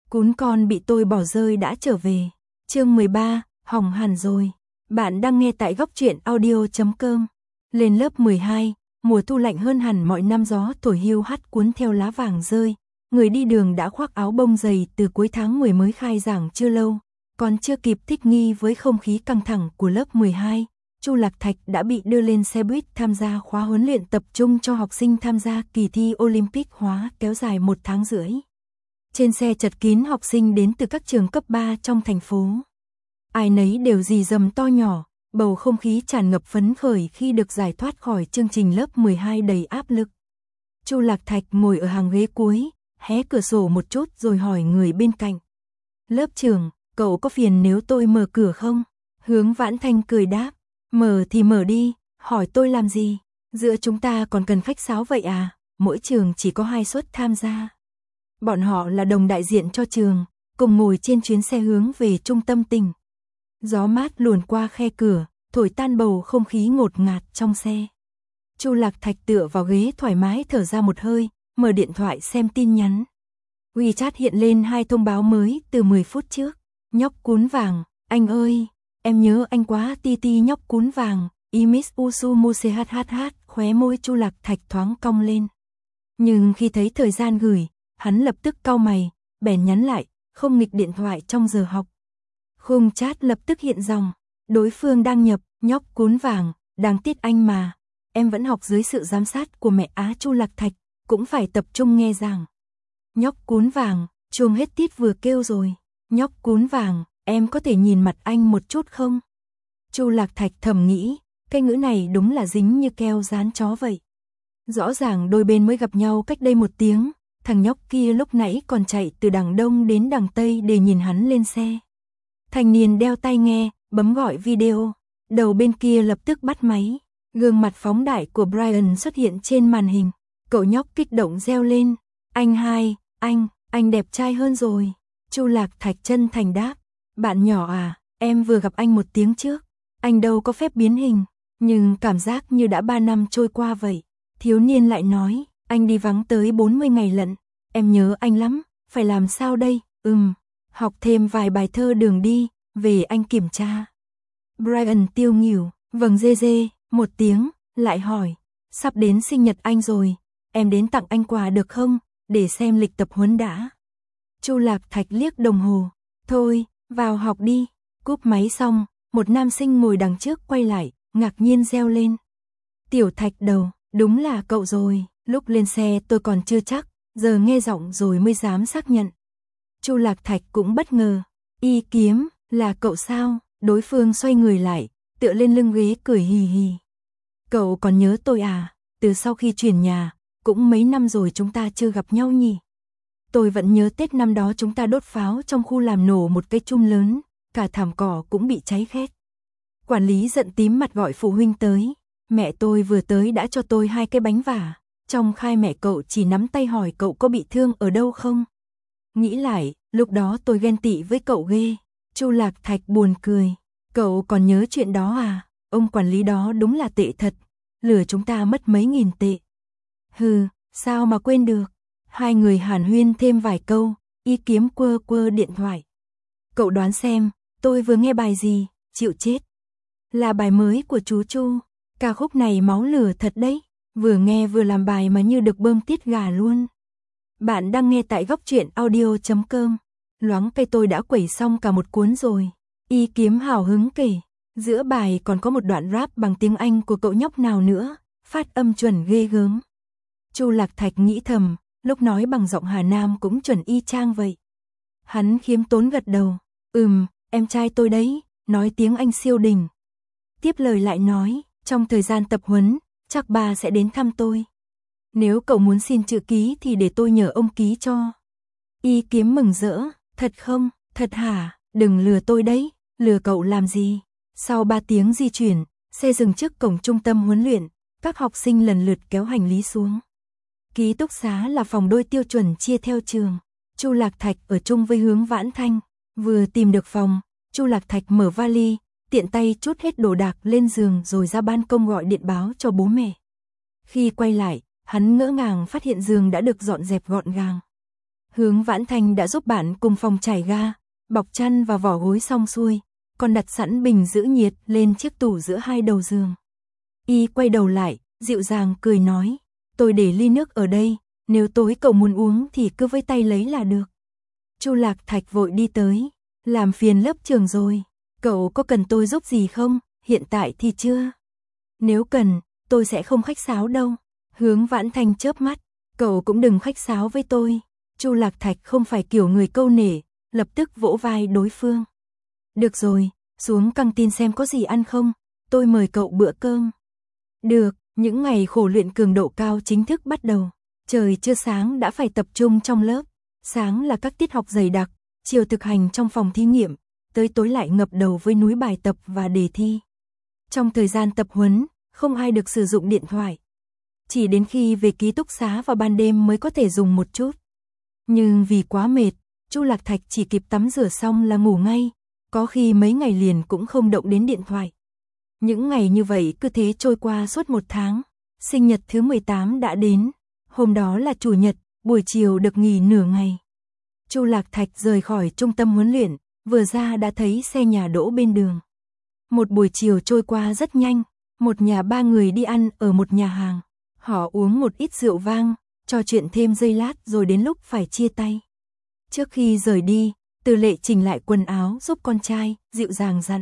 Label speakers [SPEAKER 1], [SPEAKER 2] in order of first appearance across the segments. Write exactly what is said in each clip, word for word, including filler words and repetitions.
[SPEAKER 1] Cún con bị tôi bỏ rơi đã trở về. Chương mười ba, hỏng hẳn rồi. Bạn đang nghe tại góc truyện audio chấm com. Lên lớp mười hai, mùa thu lạnh hơn hẳn mọi năm, gió thổi hiu hắt cuốn theo lá vàng rơi. Người đi đường đã khoác áo bông dày từ cuối tháng mười mới khai giảng chưa lâu, còn chưa kịp thích nghi với không khí căng thẳng của lớp mười hai. Chu Lạc Thạch đã bị đưa lên xe buýt tham gia khóa huấn luyện tập trung cho học sinh tham gia kỳ thi Olympic hóa kéo dài một tháng rưỡi. Trên xe chật kín học sinh đến từ các trường cấp ba trong thành phố. Ai nấy đều rì rầm to nhỏ, bầu không khí tràn ngập phấn khởi khi được giải thoát khỏi chương trình lớp mười hai đầy áp lực. Chu Lạc Thạch ngồi ở hàng ghế cuối, hé cửa sổ một chút rồi hỏi người bên cạnh. Lớp trưởng, cậu có phiền nếu tôi mở cửa không? Hướng Vãn Thanh cười đáp. Mở thì mở đi, hỏi tôi làm gì? Giữa chúng ta còn cần khách sáo vậy à? Mỗi trường chỉ có hai suất tham gia. Bọn họ là đồng đại diện cho trường, cùng ngồi trên chuyến xe hướng về trung tâm tỉnh. Gió mát luồn qua khe cửa, thổi tan bầu không khí ngột ngạt trong xe. Chu Lạc Thạch tựa vào ghế thoải mái thở ra một hơi, mở điện thoại xem tin nhắn. WeChat hiện lên hai thông báo mới từ mười phút trước. Nhóc cún vàng, anh ơi, em nhớ anh quá. Ti ti nhóc cún vàng, Imis Usu Muse hhh, khóe môi Chu Lạc Thạch thoáng cong lên. Nhưng khi thấy thời gian gửi, hắn lập tức cau mày, bèn nhắn lại, không nghịch điện thoại trong giờ học. Khung chat lập tức hiện dòng, đối phương đăng nhập, nhóc cún vàng, đáng tiếc anh mà, em vẫn học dưới sự giám sát của mẹ Á. Chu Lạc Thạch cũng phải tập trung nghe giảng. Nhóc cún vàng, chuông hết tít vừa kêu rồi. Nhóc cún vàng, em có thể nhìn mặt anh một chút không? Chu Lạc Thạch thầm nghĩ, cái ngữ này đúng là dính như keo dán chó vậy. Rõ ràng đôi bên mới gặp nhau cách đây một tiếng, thằng nhóc kia lúc nãy còn chạy từ đằng đông đến đằng tây để nhìn hắn lên xe. Thanh niên đeo tai nghe, bấm gọi video, đầu bên kia lập tức bắt máy, gương mặt phóng đại của Brian xuất hiện trên màn hình. Cậu nhóc kích động reo lên, anh hai, anh, anh đẹp trai hơn rồi. Chu Lạc Thạch chân thành đáp, bạn nhỏ à, em vừa gặp anh một tiếng trước, anh đâu có phép biến hình, nhưng cảm giác như đã ba năm trôi qua vậy. Thiếu niên lại nói, anh đi vắng tới bốn mươi ngày lận, em nhớ anh lắm, phải làm sao đây? Ừm, học thêm vài bài thơ đường đi, về anh kiểm tra. Brian tiêu nghỉu, vâng dê dê, một tiếng, lại hỏi, sắp đến sinh nhật anh rồi, em đến tặng anh quà được không, để xem lịch tập huấn đã. Chu Lạc Thạch liếc đồng hồ, thôi, vào học đi. Cúp máy xong, một nam sinh ngồi đằng trước quay lại, ngạc nhiên reo lên. Tiểu Thạch đầu, đúng là cậu rồi, lúc lên xe tôi còn chưa chắc, giờ nghe giọng rồi mới dám xác nhận. Chu Lạc Thạch cũng bất ngờ, Y Kiếm, là cậu sao? Đối phương xoay người lại, tựa lên lưng ghế cười hì hì. Cậu còn nhớ tôi à? Từ sau khi chuyển nhà, cũng mấy năm rồi chúng ta chưa gặp nhau nhỉ? Tôi vẫn nhớ Tết năm đó chúng ta đốt pháo trong khu làm nổ một cây chum lớn, cả thảm cỏ cũng bị cháy khét. Quản lý giận tím mặt gọi phụ huynh tới, mẹ tôi vừa tới đã cho tôi hai cái bánh vả, trong khai mẹ cậu chỉ nắm tay hỏi cậu có bị thương ở đâu không. Nghĩ lại, lúc đó tôi ghen tị với cậu ghê. Chu Lạc Thạch buồn cười, cậu còn nhớ chuyện đó à? Ông quản lý đó đúng là tệ thật, lừa chúng ta mất mấy nghìn tệ. Hừ, sao mà quên được. Hai người hàn huyên thêm vài câu, Y Kiếm quơ quơ điện thoại. Cậu đoán xem, tôi vừa nghe bài gì, chịu chết. Là bài mới của chú Chu, ca khúc này máu lửa thật đấy, vừa nghe vừa làm bài mà như được bơm tiết gà luôn. Bạn đang nghe tại góc truyện audio chấm com. Loáng cây tôi đã quẩy xong cả một cuốn rồi. Y Kiếm hào hứng kể, giữa bài còn có một đoạn rap bằng tiếng Anh của cậu nhóc nào nữa, phát âm chuẩn ghê gớm. Chu Lạc Thạch nghĩ thầm, lúc nói bằng giọng Hà Nam cũng chuẩn y chang vậy. Hắn khiêm tốn gật đầu, ừm, em trai tôi đấy, nói tiếng Anh siêu đỉnh. Tiếp lời lại nói, trong thời gian tập huấn, chắc ba sẽ đến thăm tôi. Nếu cậu muốn xin chữ ký thì để tôi nhờ ông ký cho. Y Kiếm mừng rỡ, thật không, thật hả, đừng lừa tôi đấy, lừa cậu làm gì. Sau ba tiếng di chuyển, xe dừng trước cổng trung tâm huấn luyện, các học sinh lần lượt kéo hành lý xuống. Ký túc xá là phòng đôi tiêu chuẩn chia theo trường. Chu Lạc Thạch ở chung với Hướng Vãn Thanh, vừa tìm được phòng, Chu Lạc Thạch mở vali, tiện tay trút hết đồ đạc lên giường rồi ra ban công gọi điện báo cho bố mẹ. Khi quay lại, hắn ngỡ ngàng phát hiện giường đã được dọn dẹp gọn gàng. Hướng Vãn Thanh đã giúp bạn cùng phòng trải ga, bọc chăn và vỏ gối xong xuôi, còn đặt sẵn bình giữ nhiệt lên chiếc tủ giữa hai đầu giường. Y quay đầu lại, dịu dàng cười nói, tôi để ly nước ở đây, nếu tối cậu muốn uống thì cứ với tay lấy là được. Chu Lạc Thạch vội đi tới, làm phiền lớp trưởng rồi, cậu có cần tôi giúp gì không, hiện tại thì chưa. Nếu cần, tôi sẽ không khách sáo đâu. Hướng Vãn Thanh chớp mắt, cậu cũng đừng khách sáo với tôi. Chu Lạc Thạch không phải kiểu người câu nể, lập tức vỗ vai đối phương. Được rồi, xuống căng tin xem có gì ăn không, tôi mời cậu bữa cơm. Được, những ngày khổ luyện cường độ cao chính thức bắt đầu. Trời chưa sáng đã phải tập trung trong lớp. Sáng là các tiết học dày đặc, chiều thực hành trong phòng thí nghiệm, tới tối lại ngập đầu với núi bài tập và đề thi. Trong thời gian tập huấn, không ai được sử dụng điện thoại. Chỉ đến khi về ký túc xá vào ban đêm mới có thể dùng một chút. Nhưng vì quá mệt, Chu Lạc Thạch chỉ kịp tắm rửa xong là ngủ ngay, có khi mấy ngày liền cũng không động đến điện thoại. Những ngày như vậy cứ thế trôi qua suốt một tháng, sinh nhật thứ mười tám đã đến, hôm đó là chủ nhật, buổi chiều được nghỉ nửa ngày. Chu Lạc Thạch rời khỏi trung tâm huấn luyện, vừa ra đã thấy xe nhà đỗ bên đường. Một buổi chiều trôi qua rất nhanh, một nhà ba người đi ăn ở một nhà hàng. Họ uống một ít rượu vang, trò chuyện thêm giây lát rồi đến lúc phải chia tay. Trước khi rời đi, Từ Lệ chỉnh lại quần áo giúp con trai, dịu dàng dặn.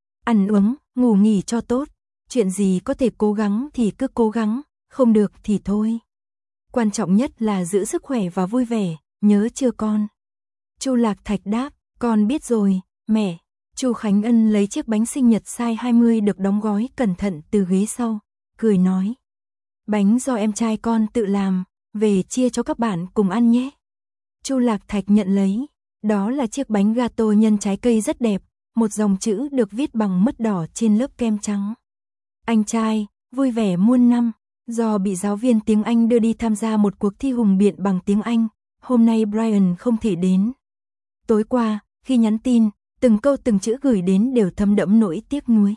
[SPEAKER 1] Ăn uống, ngủ nghỉ cho tốt, chuyện gì có thể cố gắng thì cứ cố gắng, không được thì thôi. Quan trọng nhất là giữ sức khỏe và vui vẻ, nhớ chưa con? Chu Lạc Thạch đáp, con biết rồi, mẹ. Chu Khánh Ân lấy chiếc bánh sinh nhật size hai mươi được đóng gói cẩn thận từ ghế sau, cười nói. Bánh do em trai con tự làm, về chia cho các bạn cùng ăn nhé. Chu Lạc Thạch nhận lấy, đó là chiếc bánh gato nhân trái cây rất đẹp, một dòng chữ được viết bằng mứt đỏ trên lớp kem trắng. Anh trai, vui vẻ muôn năm, do bị giáo viên tiếng Anh đưa đi tham gia một cuộc thi hùng biện bằng tiếng Anh, hôm nay Brian không thể đến. Tối qua, khi nhắn tin, từng câu từng chữ gửi đến đều thấm đẫm nỗi tiếc nuối.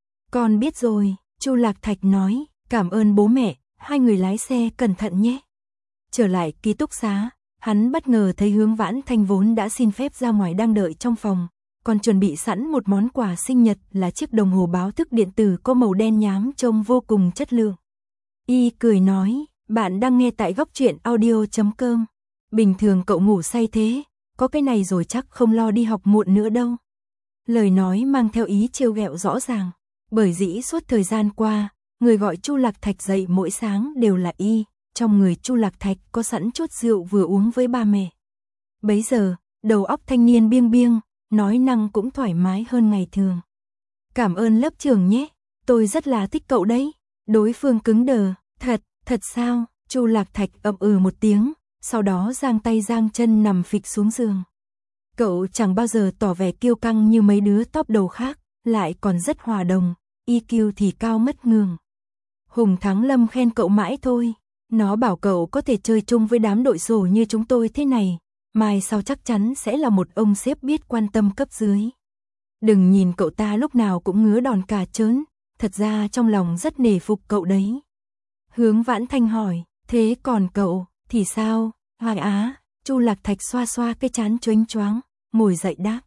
[SPEAKER 1] Con biết rồi, Chu Lạc Thạch nói, cảm ơn bố mẹ, hai người lái xe cẩn thận nhé. Trở lại ký túc xá, hắn bất ngờ thấy Hướng Vãn Thanh vốn đã xin phép ra ngoài đang đợi trong phòng, còn chuẩn bị sẵn một món quà sinh nhật là chiếc đồng hồ báo thức điện tử có màu đen nhám trông vô cùng chất lượng. Y cười nói, bạn đang nghe tại góc truyện audio chấm com. Bình thường cậu ngủ say thế, có cái này rồi chắc không lo đi học muộn nữa đâu. Lời nói mang theo ý trêu ghẹo rõ ràng, bởi dĩ suốt thời gian qua, người gọi Chu Lạc Thạch dậy mỗi sáng đều là Y, trong người Chu Lạc Thạch có sẵn chút rượu vừa uống với ba mẹ. Bấy giờ, đầu óc thanh niên biêng biêng, nói năng cũng thoải mái hơn ngày thường. Cảm ơn lớp trưởng nhé, tôi rất là thích cậu đấy. Đối phương cứng đờ, thật, thật sao? Chu Lạc Thạch ậm ừ một tiếng, sau đó giang tay giang chân nằm phịch xuống giường. Cậu chẳng bao giờ tỏ vẻ kiêu căng như mấy đứa top đầu khác, lại còn rất hòa đồng, i kiu thì cao mất ngường. Hùng Thắng Lâm khen cậu mãi thôi, nó bảo cậu có thể chơi chung với đám đội sổ như chúng tôi thế này, mai sau chắc chắn sẽ là một ông sếp biết quan tâm cấp dưới. Đừng nhìn cậu ta lúc nào cũng ngứa đòn cả trớn, thật ra trong lòng rất nể phục cậu đấy. Hướng Vãn Thanh hỏi, thế còn cậu, thì sao? Hoài á, Chu Lạc Thạch xoa xoa cái trán choáng choáng, ngồi dậy đáp.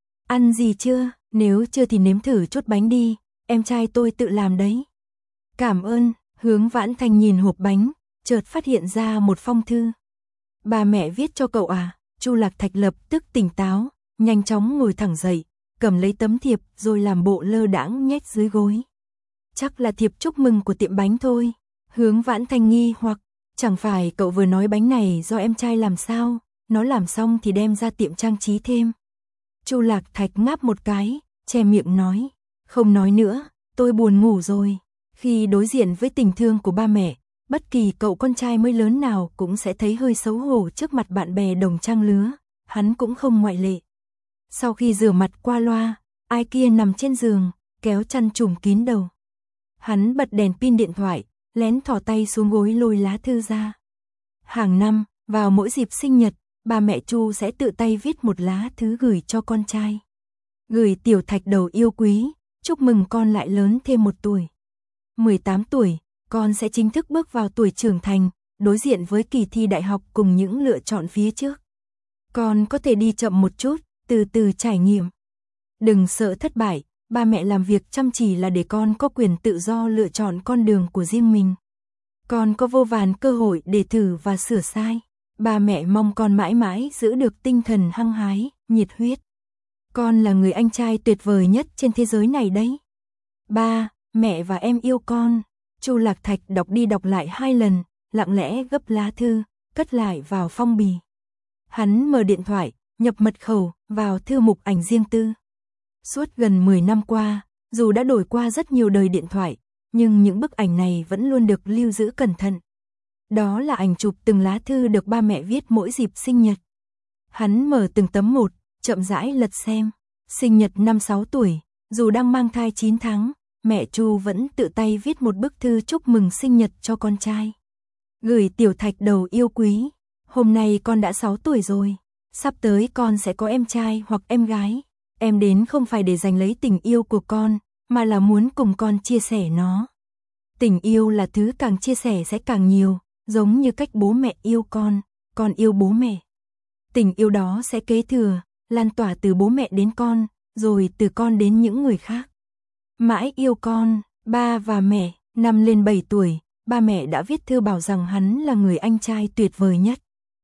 [SPEAKER 1] Ăn gì chưa? Nếu chưa thì nếm thử chút bánh đi, em trai tôi tự làm đấy. Cảm ơn. Hướng Vãn Thanh nhìn hộp bánh, chợt phát hiện ra một phong thư. Bà mẹ viết cho cậu à? Chu Lạc Thạch lập tức tỉnh táo, nhanh chóng ngồi thẳng dậy, cầm lấy tấm thiệp rồi làm bộ lơ đãng nhét dưới gối. Chắc là thiệp chúc mừng của tiệm bánh thôi. Hướng Vãn Thanh nghi hoặc, chẳng phải cậu vừa nói bánh này do em trai làm sao, nó làm xong thì đem ra tiệm trang trí thêm. Chu Lạc Thạch ngáp một cái, che miệng nói, không nói nữa, tôi buồn ngủ rồi. Khi đối diện với tình thương của ba mẹ, bất kỳ cậu con trai mới lớn nào cũng sẽ thấy hơi xấu hổ trước mặt bạn bè đồng trang lứa, hắn cũng không ngoại lệ. Sau khi rửa mặt qua loa, ai kia nằm trên giường, kéo chăn trùm kín đầu. Hắn bật đèn pin điện thoại, lén thò tay xuống gối lôi lá thư ra. Hàng năm, vào mỗi dịp sinh nhật, ba mẹ Chu sẽ tự tay viết một lá thư gửi cho con trai. Gửi Tiểu Thạch đầu yêu quý, chúc mừng con lại lớn thêm một tuổi. mười tám tuổi, con sẽ chính thức bước vào tuổi trưởng thành, đối diện với kỳ thi đại học cùng những lựa chọn phía trước. Con có thể đi chậm một chút, từ từ trải nghiệm. Đừng sợ thất bại, ba mẹ làm việc chăm chỉ là để con có quyền tự do lựa chọn con đường của riêng mình. Con có vô vàn cơ hội để thử và sửa sai. Ba mẹ mong con mãi mãi giữ được tinh thần hăng hái, nhiệt huyết. Con là người anh trai tuyệt vời nhất trên thế giới này đấy. Ba, mẹ và em yêu con. Chu Lạc Thạch đọc đi đọc lại hai lần, lặng lẽ gấp lá thư, cất lại vào phong bì. Hắn mở điện thoại, nhập mật khẩu vào thư mục ảnh riêng tư. Suốt gần mười năm qua, dù đã đổi qua rất nhiều đời điện thoại, nhưng những bức ảnh này vẫn luôn được lưu giữ cẩn thận. Đó là ảnh chụp từng lá thư được ba mẹ viết mỗi dịp sinh nhật. Hắn mở từng tấm một, chậm rãi lật xem. Sinh nhật năm sáu tuổi, dù đang mang thai chín tháng, mẹ Chu vẫn tự tay viết một bức thư chúc mừng sinh nhật cho con trai. Gửi Tiểu Thạch đầu yêu quý, hôm nay con đã sáu tuổi rồi, sắp tới con sẽ có em trai hoặc em gái. Em đến không phải để giành lấy tình yêu của con, mà là muốn cùng con chia sẻ nó. Tình yêu là thứ càng chia sẻ sẽ càng nhiều, giống như cách bố mẹ yêu con, con yêu bố mẹ. Tình yêu đó sẽ kế thừa, lan tỏa từ bố mẹ đến con, rồi từ con đến những người khác. Mãi yêu con, ba và mẹ. Năm lên bảy tuổi, ba mẹ đã viết thư bảo rằng hắn là người anh trai tuyệt vời nhất.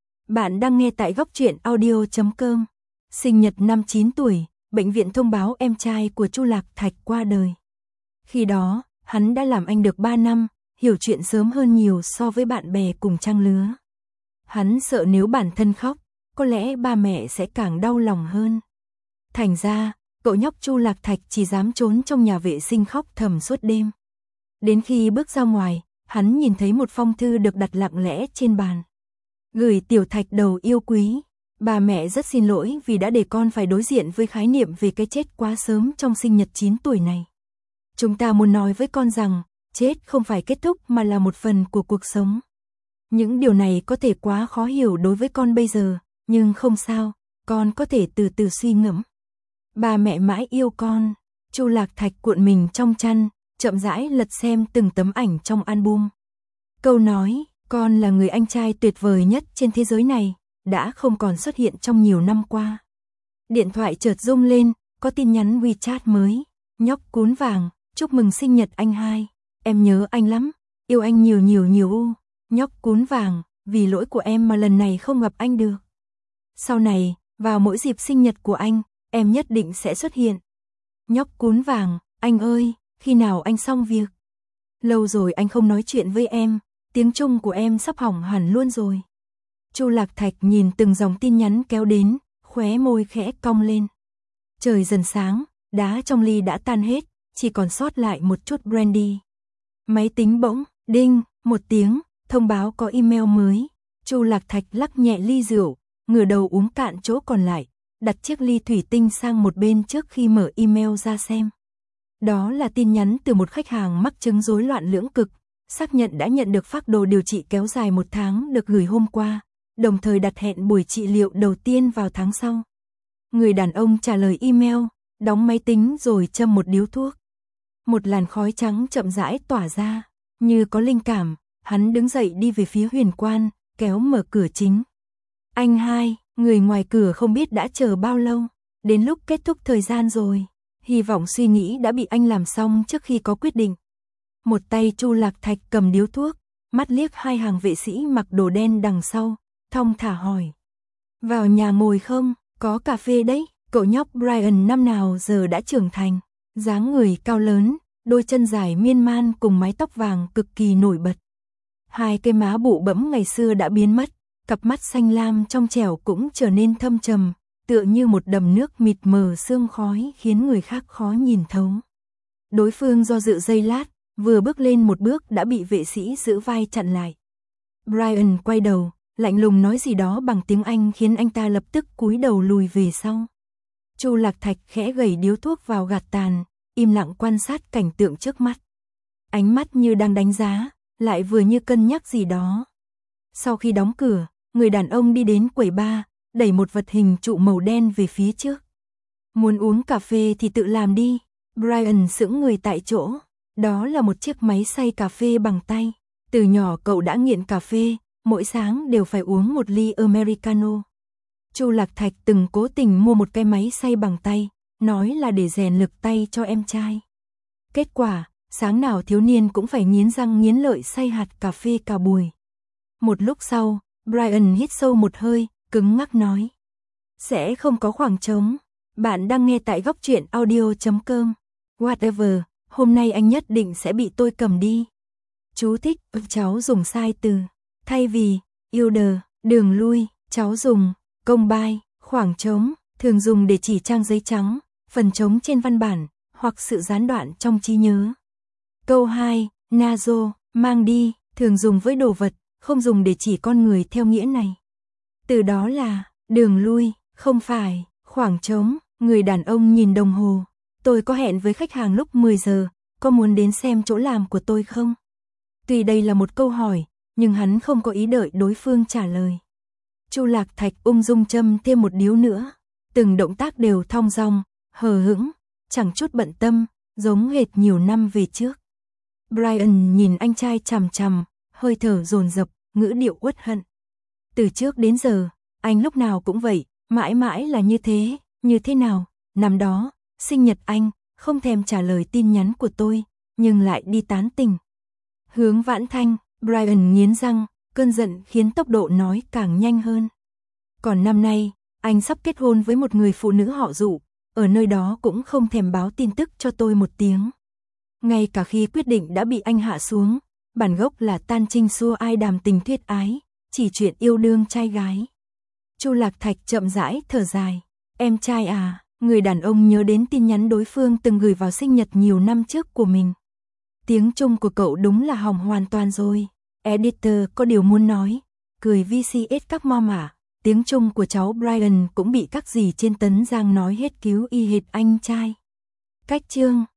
[SPEAKER 1] Bạn đang nghe tại góc truyện audio chấm com. Sinh nhật năm chín tuổi, bệnh viện thông báo em trai của Chu Lạc Thạch qua đời. Khi đó, hắn đã làm anh được ba năm, hiểu chuyện sớm hơn nhiều so với bạn bè cùng trang lứa. Hắn sợ nếu bản thân khóc, có lẽ ba mẹ sẽ càng đau lòng hơn. Thành ra, cậu nhóc Chu Lạc Thạch chỉ dám trốn trong nhà vệ sinh khóc thầm suốt đêm. Đến khi bước ra ngoài, hắn nhìn thấy một phong thư được đặt lặng lẽ trên bàn. Gửi Tiểu Thạch đầu yêu quý. Bà mẹ rất xin lỗi vì đã để con phải đối diện với khái niệm về cái chết quá sớm trong sinh nhật chín tuổi này. Chúng ta muốn nói với con rằng, chết không phải kết thúc mà là một phần của cuộc sống. Những điều này có thể quá khó hiểu đối với con bây giờ, nhưng không sao, con có thể từ từ suy ngẫm. Bà mẹ mãi yêu con. Chu Lạc Thạch cuộn mình trong chăn, chậm rãi lật xem từng tấm ảnh trong album. Câu nói, con là người anh trai tuyệt vời nhất trên thế giới này, đã không còn xuất hiện trong nhiều năm qua. Điện thoại chợt rung lên, có tin nhắn WeChat mới. Nhóc cún vàng, chúc mừng sinh nhật anh hai. Em nhớ anh lắm, yêu anh nhiều nhiều nhiều u. Nhóc cún vàng, vì lỗi của em mà lần này không gặp anh được. Sau này, vào mỗi dịp sinh nhật của anh, em nhất định sẽ xuất hiện. Nhóc cún vàng, anh ơi, khi nào anh xong việc? Lâu rồi anh không nói chuyện với em, tiếng Trung của em sắp hỏng hẳn luôn rồi. Chu Lạc Thạch nhìn từng dòng tin nhắn kéo đến, khóe môi khẽ cong lên. Trời dần sáng, đá trong ly đã tan hết, chỉ còn sót lại một chút brandy. Máy tính bỗng, đinh, một tiếng, thông báo có email mới. Chu Lạc Thạch lắc nhẹ ly rượu, ngửa đầu uống cạn chỗ còn lại, đặt chiếc ly thủy tinh sang một bên trước khi mở email ra xem. Đó là tin nhắn từ một khách hàng mắc chứng rối loạn lưỡng cực, xác nhận đã nhận được phác đồ điều trị kéo dài một tháng được gửi hôm qua, đồng thời đặt hẹn buổi trị liệu đầu tiên vào tháng sau. Người đàn ông trả lời email, đóng máy tính rồi châm một điếu thuốc. Một làn khói trắng chậm rãi tỏa ra, như có linh cảm, hắn đứng dậy đi về phía huyền quan, kéo mở cửa chính. Anh hai, người ngoài cửa không biết đã chờ bao lâu, đến lúc kết thúc thời gian rồi. Hy vọng suy nghĩ đã bị anh làm xong trước khi có quyết định. Một tay Chu Lạc Thạch cầm điếu thuốc, mắt liếc hai hàng vệ sĩ mặc đồ đen đằng sau, thong thả hỏi. Vào nhà ngồi không, có cà phê đấy. Cậu nhóc Brian năm nào giờ đã trưởng thành, dáng người cao lớn, đôi chân dài miên man cùng mái tóc vàng cực kỳ nổi bật. Hai cây má bụ bẫm ngày xưa đã biến mất, cặp mắt xanh lam trong trẻo cũng trở nên thâm trầm, tựa như một đầm nước mịt mờ sương khói khiến người khác khó nhìn thấu. Đối phương do dự giây lát, vừa bước lên một bước đã bị vệ sĩ giữ vai chặn lại. Brian quay đầu, lạnh lùng nói gì đó bằng tiếng Anh khiến anh ta lập tức cúi đầu lùi về sau. Chu Lạc Thạch khẽ gẩy điếu thuốc vào gạt tàn, im lặng quan sát cảnh tượng trước mắt. Ánh mắt như đang đánh giá, lại vừa như cân nhắc gì đó. Sau khi đóng cửa, người đàn ông đi đến quầy bar, đẩy một vật hình trụ màu đen về phía trước. Muốn uống cà phê thì tự làm đi. Brian sững người tại chỗ. Đó là một chiếc máy xay cà phê bằng tay. Từ nhỏ cậu đã nghiện cà phê, mỗi sáng đều phải uống một ly Americano. Chu Lạc Thạch từng cố tình mua một cái máy xay bằng tay, nói là để rèn lực tay cho em trai. Kết quả, sáng nào thiếu niên cũng phải nghiến răng nghiến lợi xay hạt cà phê cả buổi. Một lúc sau, Brian hít sâu một hơi, cứng ngắc nói. Sẽ không có khoảng trống. Bạn đang nghe tại góc truyện audio chấm com. Whatever, hôm nay anh nhất định sẽ bị tôi cầm đi. Chú thích, cháu dùng sai từ. Thay vì, elder, đường lui, cháu dùng, combine, khoảng trống, thường dùng để chỉ trang giấy trắng, phần trống trên văn bản, hoặc sự gián đoạn trong trí nhớ. Câu hai, nazo, mang đi, thường dùng với đồ vật, không dùng để chỉ con người theo nghĩa này. Từ đó là, đường lui, không phải, khoảng trống, người đàn ông nhìn đồng hồ. Tôi có hẹn với khách hàng lúc mười giờ, có muốn đến xem chỗ làm của tôi không? Tuy đây là một câu hỏi, nhưng hắn không có ý đợi đối phương trả lời. Chu Lạc Thạch ung dung châm thêm một điếu nữa, từng động tác đều thong dong, hờ hững, chẳng chút bận tâm, giống hệt nhiều năm về trước. Brian nhìn anh trai chằm chằm, hơi thở dồn dập, ngữ điệu uất hận. Từ trước đến giờ, anh lúc nào cũng vậy, mãi mãi là như thế, như thế nào, năm đó, sinh nhật anh, không thèm trả lời tin nhắn của tôi, nhưng lại đi tán tỉnh. Hướng Vãn Thanh, Brian nghiến răng, cơn giận khiến tốc độ nói càng nhanh hơn. Còn năm nay, anh sắp kết hôn với một người phụ nữ họ Dụ, ở nơi đó cũng không thèm báo tin tức cho tôi một tiếng. Ngay cả khi quyết định đã bị anh hạ xuống, bản gốc là tan trinh xua ai đàm tình thuyết ái, chỉ chuyện yêu đương trai gái. Chu Lạc Thạch chậm rãi thở dài, em trai à, người đàn ông nhớ đến tin nhắn đối phương từng gửi vào sinh nhật nhiều năm trước của mình. Tiếng Trung của cậu đúng là hỏng hoàn toàn rồi. Editor có điều muốn nói, cười vê xê ét các mom à, tiếng Trung của cháu Brian cũng bị các dì trên Tấn Giang nói hết cứu y hệt anh trai. Cách chương